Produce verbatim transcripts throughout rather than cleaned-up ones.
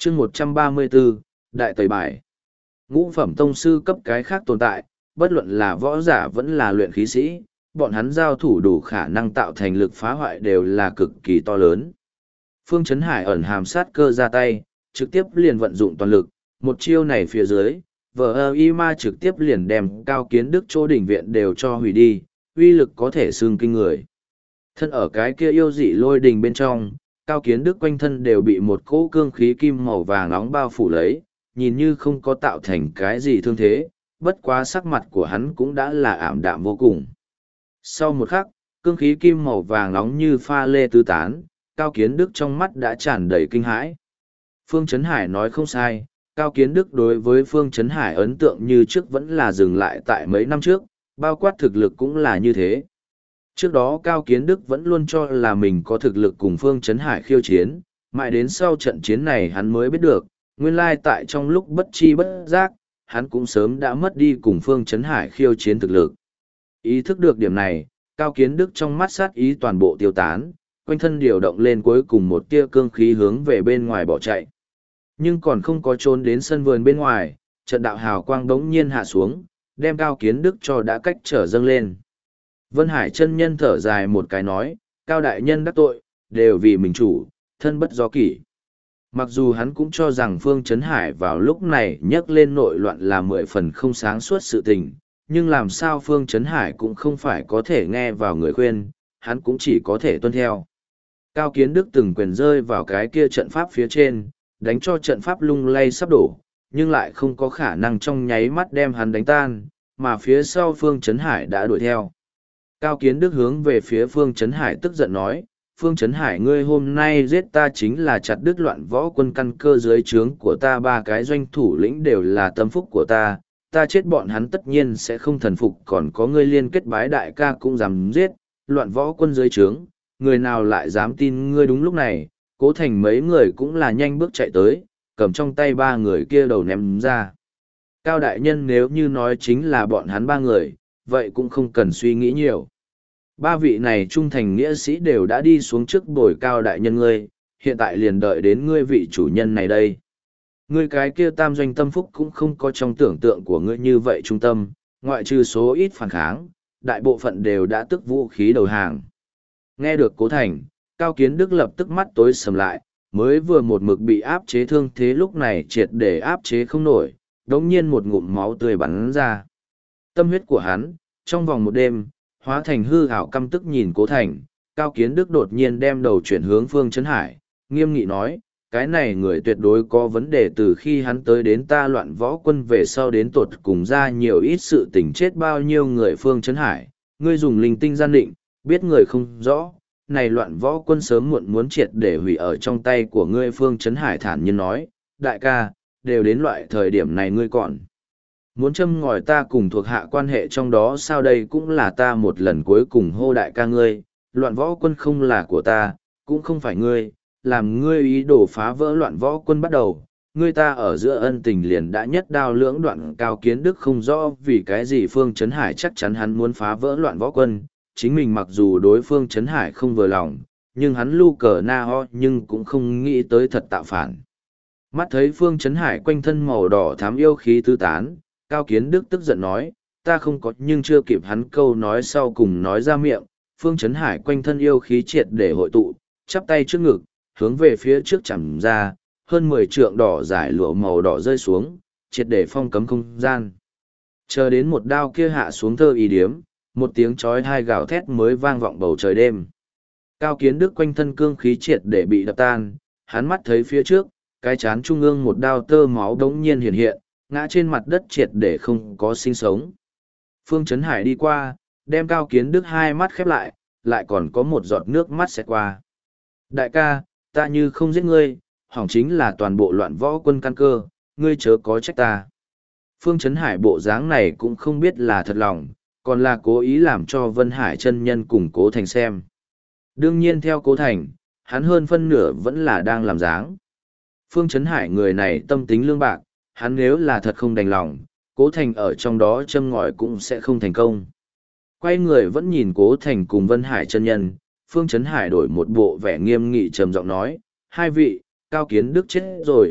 chương một trăm ba mươi bốn, Đại Tẩy Bài. Ngũ phẩm tông sư cấp cái khác tồn tại, bất luận là võ giả vẫn là luyện khí sĩ, bọn hắn giao thủ đủ khả năng tạo thành lực phá hoại đều là cực kỳ to lớn. Phương Chấn Hải ẩn hàm sát cơ ra tay, trực tiếp liền vận dụng toàn lực, một chiêu này phía dưới, vờ ơ y ma trực tiếp liền đem Cao Kiến Đức chỗ đỉnh viện đều cho hủy đi, uy lực có thể xương kinh người. Thân ở cái kia yêu dị lôi đình bên trong, Cao Kiến Đức quanh thân đều bị một cỗ cương khí kim màu vàng nóng bao phủ lấy, nhìn như không có tạo thành cái gì thương thế, bất quá sắc mặt của hắn cũng đã là ảm đạm vô cùng. Sau một khắc, cương khí kim màu vàng nóng như pha lê tứ tán, Cao Kiến Đức trong mắt đã tràn đầy kinh hãi. Phương Chấn Hải nói không sai, Cao Kiến Đức đối với Phương Chấn Hải ấn tượng như trước vẫn là dừng lại tại mấy năm trước, bao quát thực lực cũng là như thế. Trước đó Cao Kiến Đức vẫn luôn cho là mình có thực lực cùng Phương Chấn Hải khiêu chiến, mãi đến sau trận chiến này hắn mới biết được, nguyên lai tại trong lúc bất chi bất giác, hắn cũng sớm đã mất đi cùng Phương Chấn Hải khiêu chiến thực lực. Ý thức được điểm này, Cao Kiến Đức trong mắt sát ý toàn bộ tiêu tán, quanh thân điều động lên cuối cùng một tia cương khí hướng về bên ngoài bỏ chạy. Nhưng còn không có trốn đến sân vườn bên ngoài, trận đạo hào quang đống nhiên hạ xuống, đem Cao Kiến Đức cho đã cách trở dâng lên. Vân Hải chân nhân thở dài một cái nói, Cao đại nhân đắc tội, đều vì mình chủ, thân bất do kỷ. Mặc dù hắn cũng cho rằng Phương Chấn Hải vào lúc này nhắc lên nội loạn là mười phần không sáng suốt sự tình, nhưng làm sao Phương Chấn Hải cũng không phải có thể nghe vào người khuyên, hắn cũng chỉ có thể tuân theo. Cao Kiến Đức từng quyền rơi vào cái kia trận pháp phía trên, đánh cho trận pháp lung lay sắp đổ, nhưng lại không có khả năng trong nháy mắt đem hắn đánh tan, mà phía sau Phương Chấn Hải đã đuổi theo. Cao Kiến Đức hướng về phía Phương Chấn Hải tức giận nói, Phương Chấn Hải ngươi hôm nay giết ta chính là chặt đứt loạn võ quân căn cơ dưới trướng của ta, ba cái doanh thủ lĩnh đều là tâm phúc của ta, ta chết bọn hắn tất nhiên sẽ không thần phục, còn có ngươi liên kết bái đại ca cũng dám giết, loạn võ quân dưới trướng, người nào lại dám tin ngươi. Đúng lúc này, Cố Thành mấy người cũng là nhanh bước chạy tới, cầm trong tay ba người kia đầu ném ra. Cao đại nhân nếu như nói chính là bọn hắn ba người, vậy cũng không cần suy nghĩ nhiều. Ba vị này trung thành nghĩa sĩ đều đã đi xuống trước bồi Cao đại nhân ngươi, hiện tại liền đợi đến ngươi vị chủ nhân này đây. Ngươi cái kia tam doanh tâm phúc cũng không có trong tưởng tượng của ngươi như vậy trung tâm, ngoại trừ số ít phản kháng, đại bộ phận đều đã tức vũ khí đầu hàng. Nghe được Cố Thành, Cao Kiến Đức lập tức mắt tối sầm lại, mới vừa một mực bị áp chế thương thế lúc này triệt để áp chế không nổi, đống nhiên một ngụm máu tươi bắn ra. Tâm huyết của hắn, trong vòng một đêm, hóa thành hư ảo căm tức nhìn Cố Thành, Cao Kiến Đức đột nhiên đem đầu chuyển hướng Phương Chấn Hải, nghiêm nghị nói, cái này người tuyệt đối có vấn đề, từ khi hắn tới đến ta loạn võ quân về sau đến tột cùng ra nhiều ít sự tình chết bao nhiêu người. Phương Chấn Hải, ngươi dùng linh tinh gian định, biết người không rõ, này loạn võ quân sớm muộn muốn triệt để hủy ở trong tay của ngươi. Phương Chấn Hải thản nhiên nói, đại ca, đều đến loại thời điểm này ngươi còn muốn châm ngòi ta cùng thuộc hạ quan hệ trong đó sao? Đây cũng là ta một lần cuối cùng hô đại ca ngươi, loạn võ quân không là của ta, cũng không phải ngươi, làm ngươi ý đồ phá vỡ loạn võ quân bắt đầu, ngươi ta ở giữa ân tình liền đã nhất đao lưỡng đoạn. Cao Kiến Đức không rõ vì cái gì Phương Chấn Hải chắc chắn hắn muốn phá vỡ loạn võ quân, chính mình mặc dù đối Phương Chấn Hải không vừa lòng, nhưng hắn lu cờ na ho nhưng cũng không nghĩ tới thật tạo phản. Mắt thấy Phương Chấn Hải quanh thân màu đỏ thám yêu khí tứ tán, Cao Kiến Đức tức giận nói, ta không có, nhưng chưa kịp hắn câu nói sau cùng nói ra miệng, Phương Chấn Hải quanh thân yêu khí triệt để hội tụ, chắp tay trước ngực, hướng về phía trước chầm ra, hơn mười trượng đỏ giải lụa màu đỏ rơi xuống, triệt để phong cấm không gian. Chờ đến một đao kia hạ xuống thơ y điếm, một tiếng chói hai gào thét mới vang vọng bầu trời đêm. Cao Kiến Đức quanh thân cương khí triệt để bị đập tan, hắn mắt thấy phía trước, cái chán trung ương một đao tơ máu đống nhiên hiện hiện, ngã trên mặt đất triệt để không có sinh sống. Phương Chấn Hải đi qua, đem Cao Kiến Đức hai mắt khép lại, lại còn có một giọt nước mắt xẹt qua. Đại ca, ta như không giết ngươi, hỏng chính là toàn bộ loạn võ quân căn cơ, ngươi chớ có trách ta. Phương Chấn Hải bộ dáng này cũng không biết là thật lòng, còn là cố ý làm cho Vân Hải chân nhân cùng Cố Thành xem. Đương nhiên theo Cố Thành, hắn hơn phân nửa vẫn là đang làm dáng. Phương Chấn Hải người này tâm tính lương bạc, hắn nếu là thật không đành lòng, Cố Thành ở trong đó châm ngòi cũng sẽ không thành công. Quay người vẫn nhìn Cố Thành cùng Vân Hải chân nhân, Phương Chấn Hải đổi một bộ vẻ nghiêm nghị trầm giọng nói, hai vị, Cao Kiến Đức chết rồi,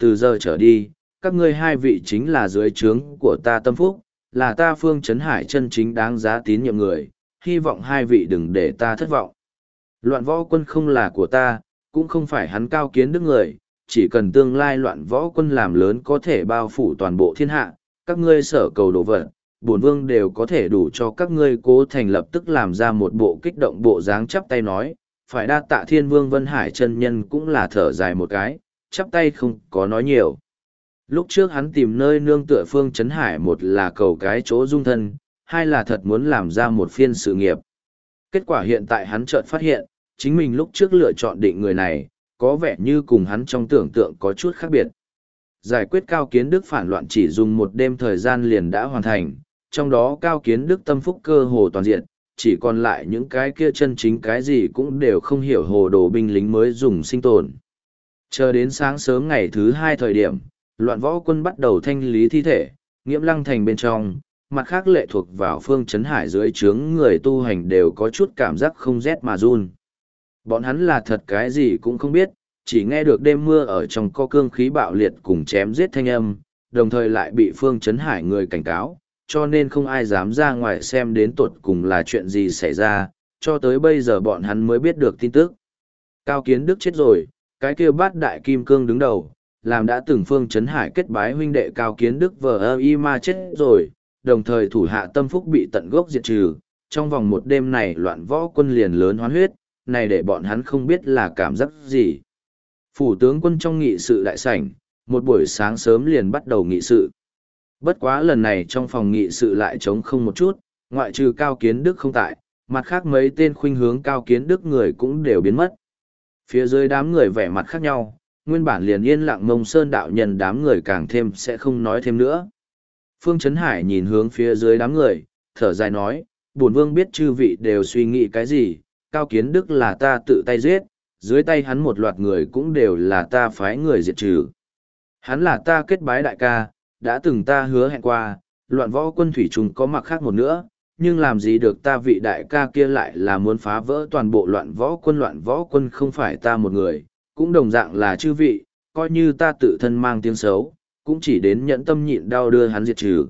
từ giờ trở đi, các ngươi hai vị chính là dưới trướng của ta tâm phúc, là ta Phương Trấn Hải chân chính đáng giá tín nhiệm người, hy vọng hai vị đừng để ta thất vọng. Loạn võ quân không là của ta, cũng không phải hắn Cao Kiến Đức người, chỉ cần tương lai loạn võ quân làm lớn có thể bao phủ toàn bộ thiên hạ, các ngươi sở cầu đồ vật, bổn vương đều có thể đủ cho các ngươi. Cố Thành lập tức làm ra một bộ kích động bộ dáng chắp tay nói, phải đa tạ Thiên Vương Vân Hải chân nhân cũng là thở dài một cái, chắp tay không có nói nhiều. Lúc trước hắn tìm nơi nương tựa Phương Trấn Hải, một là cầu cái chỗ dung thân, hai là thật muốn làm ra một phiên sự nghiệp. Kết quả hiện tại hắn chợt phát hiện, chính mình lúc trước lựa chọn định người này, có vẻ như cùng hắn trong tưởng tượng có chút khác biệt. Giải quyết Cao Kiến Đức phản loạn chỉ dùng một đêm thời gian liền đã hoàn thành, trong đó Cao Kiến Đức tâm phúc cơ hồ toàn diện, chỉ còn lại những cái kia chân chính cái gì cũng đều không hiểu hồ đồ binh lính mới dùng sinh tồn. Chờ đến sáng sớm ngày thứ hai thời điểm, loạn võ quân bắt đầu thanh lý thi thể, Nghiễm Lăng thành bên trong, mặt khác lệ thuộc vào Phương Trấn Hải dưới trướng người tu hành đều có chút cảm giác không rét mà run. Bọn hắn là thật cái gì cũng không biết, chỉ nghe được đêm mưa ở trong co cương khí bạo liệt cùng chém giết thanh âm, đồng thời lại bị Phương Trấn Hải người cảnh cáo, cho nên không ai dám ra ngoài xem đến tột cùng là chuyện gì xảy ra, cho tới bây giờ bọn hắn mới biết được tin tức. Cao Kiến Đức chết rồi, cái kia bát đại kim cương đứng đầu, làm đã từng Phương Trấn Hải kết bái huynh đệ Cao Kiến Đức vờ ơ y ma chết rồi, đồng thời thủ hạ tâm phúc bị tận gốc diệt trừ, trong vòng một đêm này loạn võ quân liền lớn hoán huyết, này để bọn hắn không biết là cảm giác gì. Phủ tướng quân trong nghị sự đại sảnh, một buổi sáng sớm liền bắt đầu nghị sự. Bất quá lần này trong phòng nghị sự lại trống không một chút, ngoại trừ Cao Kiến Đức không tại, mặt khác mấy tên khuynh hướng Cao Kiến Đức người cũng đều biến mất. Phía dưới đám người vẻ mặt khác nhau, nguyên bản liền yên lặng Mông Sơn đạo nhân đám người càng thêm sẽ không nói thêm nữa. Phương Trấn Hải nhìn hướng phía dưới đám người, thở dài nói, bổn vương biết chư vị đều suy nghĩ cái gì, Cao Kiến Đức là ta tự tay giết, dưới tay hắn một loạt người cũng đều là ta phái người diệt trừ. Hắn là ta kết bái đại ca, đã từng ta hứa hẹn qua, loạn võ quân thủy trùng có mặc khác một nữa, nhưng làm gì được ta vị đại ca kia lại là muốn phá vỡ toàn bộ loạn võ quân. Loạn võ quân không phải ta một người, cũng đồng dạng là chư vị, coi như ta tự thân mang tiếng xấu, cũng chỉ đến nhẫn tâm nhịn đau đưa hắn diệt trừ.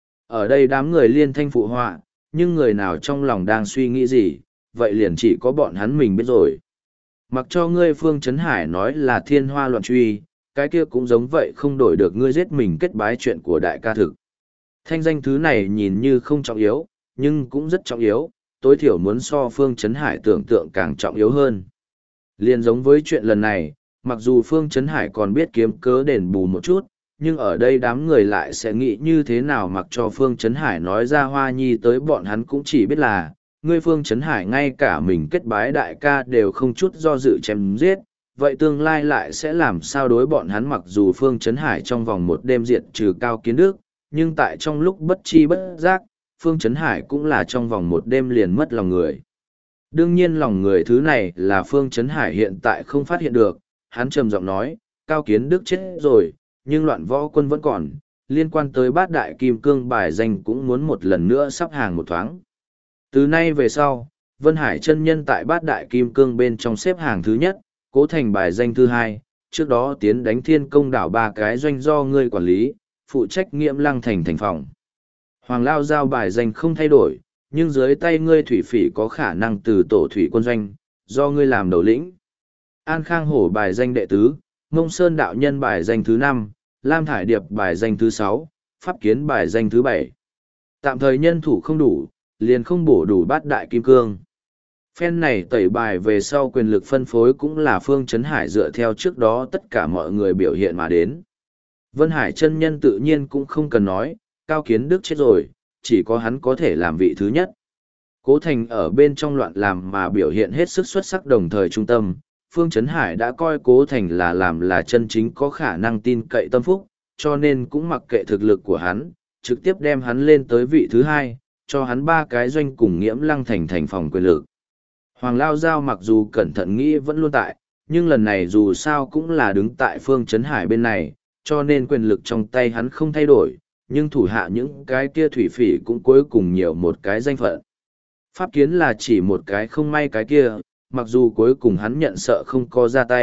Ở đây đám người liên thanh phụ họa, nhưng người nào trong lòng đang suy nghĩ gì, vậy liền chỉ có bọn hắn mình biết rồi. Mặc cho ngươi Phương Trấn Hải nói là thiên hoa loạn truy, cái kia cũng giống vậy không đổi được ngươi giết mình kết bái chuyện của đại ca thực. Thanh danh thứ này nhìn như không trọng yếu, nhưng cũng rất trọng yếu, tối thiểu muốn so Phương Trấn Hải tưởng tượng càng trọng yếu hơn. Liên giống với chuyện lần này, mặc dù Phương Trấn Hải còn biết kiếm cớ đền bù một chút, nhưng ở đây đám người lại sẽ nghĩ như thế nào mặc cho Phương Trấn Hải nói ra Hoa Nhi tới, bọn hắn cũng chỉ biết là, ngươi Phương Trấn Hải ngay cả mình kết bái đại ca đều không chút do dự chém giết, vậy tương lai lại sẽ làm sao đối bọn hắn. Mặc dù Phương Trấn Hải trong vòng một đêm diệt trừ Cao Kiến Đức, nhưng tại trong lúc bất chi bất giác, Phương Trấn Hải cũng là trong vòng một đêm liền mất lòng người. Đương nhiên lòng người thứ này là Phương Trấn Hải hiện tại không phát hiện được, hắn trầm giọng nói, Cao Kiến Đức chết rồi, nhưng loạn võ quân vẫn còn, liên quan tới bát đại kim cương bài danh cũng muốn một lần nữa sắp hàng một thoáng. Từ nay về sau, Vân Hải chân nhân tại bát đại kim cương bên trong xếp hàng thứ nhất, Cố Thành bài danh thứ hai, trước đó tiến đánh Thiên Công đảo ba cái doanh do ngươi quản lý, phụ trách Nghiễm Lăng thành thành phòng. Hoàng Lao giao bài danh không thay đổi, nhưng dưới tay ngươi thủy phỉ có khả năng từ tổ thủy quân doanh, do ngươi làm đầu lĩnh. An Khang Hổ bài danh đệ tứ, Mông Sơn đạo nhân bài danh thứ năm, Lam Thải Điệp bài danh thứ sáu, Pháp Kiến bài danh thứ bảy. Tạm thời nhân thủ không đủ, liền không bổ đủ bát đại kim cương. Phen này tẩy bài về sau quyền lực phân phối cũng là Phương Trấn Hải dựa theo trước đó tất cả mọi người biểu hiện mà đến. Vân Hải chân nhân tự nhiên cũng không cần nói, Cao Kiến Đức chết rồi, chỉ có hắn có thể làm vị thứ nhất. Cố Thành ở bên trong loạn làm mà biểu hiện hết sức xuất sắc, đồng thời trung tâm. Phương Trấn Hải đã coi Cố Thành là làm là chân chính có khả năng tin cậy tâm phúc, cho nên cũng mặc kệ thực lực của hắn, trực tiếp đem hắn lên tới vị thứ hai, cho hắn ba cái doanh cùng Nghiễm Lăng thành thành phòng quyền lực. Hoàng Lao Giao mặc dù cẩn thận nghĩ vẫn luôn tại, nhưng lần này dù sao cũng là đứng tại Phương Trấn Hải bên này, cho nên quyền lực trong tay hắn không thay đổi, nhưng thủ hạ những cái kia thủy phỉ cũng cuối cùng nhiều một cái danh phận. Pháp Kiến là chỉ một cái không may cái kia, mặc dù cuối cùng hắn nhận sợ không có ra tay,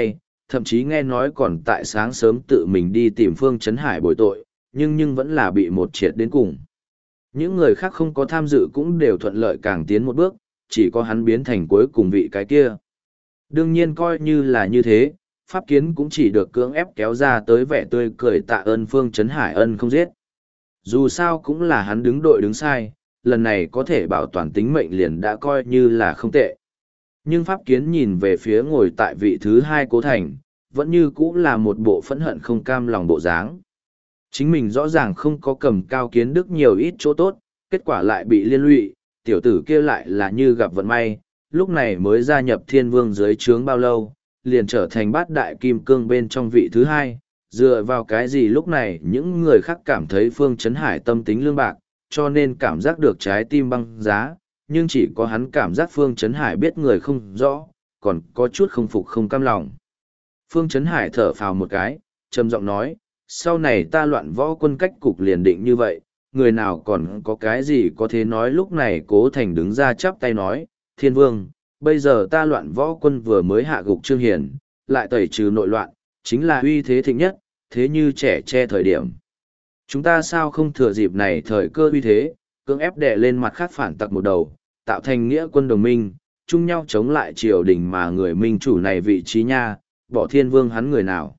thậm chí nghe nói còn tại sáng sớm tự mình đi tìm Phương Trấn Hải bồi tội, nhưng nhưng vẫn là bị một triệt đến cùng. Những người khác không có tham dự cũng đều thuận lợi càng tiến một bước, chỉ có hắn biến thành cuối cùng vị cái kia. Đương nhiên coi như là như thế, pháp kiến cũng chỉ được cưỡng ép kéo ra tới vẻ tươi cười tạ ơn Phương Trấn Hải ân không giết. Dù sao cũng là hắn đứng đội đứng sai, lần này có thể bảo toàn tính mệnh liền đã coi như là không tệ. Nhưng pháp kiến nhìn về phía ngồi tại vị thứ hai Cố Thành, vẫn như cũ là một bộ phẫn hận không cam lòng bộ dáng. Chính mình rõ ràng không có cầm cao kiến đức nhiều ít chỗ tốt, kết quả lại bị liên lụy, tiểu tử kia lại là như gặp vận may, lúc này mới gia nhập thiên vương dưới trướng bao lâu, liền trở thành bát đại kim cương bên trong vị thứ hai. Dựa vào cái gì lúc này những người khác cảm thấy Phương Trấn Hải tâm tính lương bạc, cho nên cảm giác được trái tim băng giá, nhưng chỉ có hắn cảm giác Phương Trấn Hải biết người không rõ, còn có chút không phục không cam lòng. Phương Trấn Hải thở phào một cái, trầm giọng nói, sau này ta loạn võ quân cách cục liền định như vậy, người nào còn có cái gì có thể nói. Lúc này Cố Thành đứng ra chắp tay nói, Thiên Vương, bây giờ ta loạn võ quân vừa mới hạ gục Trương Hiền, lại tẩy trừ nội loạn, chính là uy thế thịnh nhất, thế như trẻ che thời điểm. Chúng ta sao không thừa dịp này thời cơ uy thế, cưỡng ép đè lên mặt khác phản tặc một đầu, tạo thành nghĩa quân đồng minh, chung nhau chống lại triều đình mà người minh chủ này vị trí nha, bỏ Thiên Vương hắn người nào.